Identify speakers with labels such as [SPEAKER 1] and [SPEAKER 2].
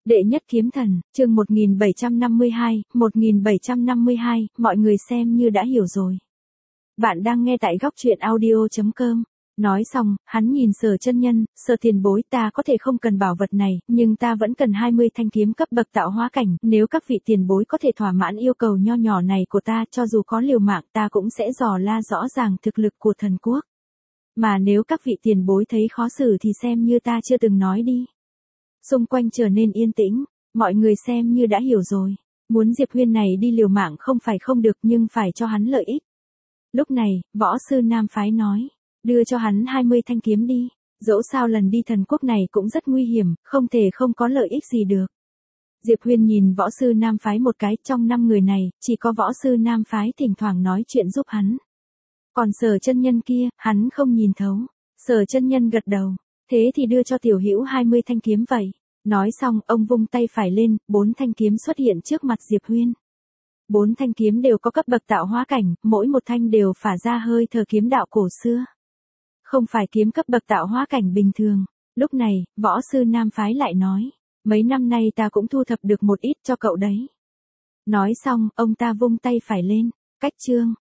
[SPEAKER 1] Đệ nhất kiếm thần, chương 1752, mọi người xem như đã hiểu rồi. Bạn đang nghe tại góc truyện audio.com. Nói xong, hắn nhìn Sở chân nhân, Sở tiền bối, ta có thể không cần bảo vật này, nhưng ta vẫn cần 20 thanh kiếm cấp bậc tạo hóa cảnh, nếu các vị tiền bối có thể thỏa mãn yêu cầu nho nhỏ này của ta, cho dù có liều mạng ta cũng sẽ dò la rõ ràng thực lực của thần quốc. Mà nếu các vị tiền bối thấy khó xử thì xem như ta chưa từng nói đi. Xung quanh trở nên yên tĩnh, mọi người xem như đã hiểu rồi. Muốn Diệp Huyên này đi liều mạng không phải không được nhưng phải cho hắn lợi ích. Lúc này, võ sư Nam Phái nói, đưa cho hắn 20 thanh kiếm đi, dẫu sao lần đi thần quốc này cũng rất nguy hiểm, không thể không có lợi ích gì được. Diệp Huyên nhìn võ sư Nam Phái một cái, trong 5 người này, chỉ có võ sư Nam Phái thỉnh thoảng nói chuyện giúp hắn. Còn Sở chân nhân kia, hắn không nhìn thấu. Sở chân nhân gật đầu, thế thì đưa cho tiểu hữu 20 thanh kiếm vậy. Nói xong, ông vung tay phải lên, 4 thanh kiếm xuất hiện trước mặt Diệp Huyên. 4 thanh kiếm đều có cấp bậc tạo hóa cảnh, mỗi một thanh đều phả ra hơi thở kiếm đạo cổ xưa. Không phải kiếm cấp bậc tạo hóa cảnh bình thường. Lúc này, võ sư Nam Phái lại nói, mấy năm nay ta cũng thu thập được một ít cho cậu đấy. Nói xong, ông ta vung tay phải lên, cách chương.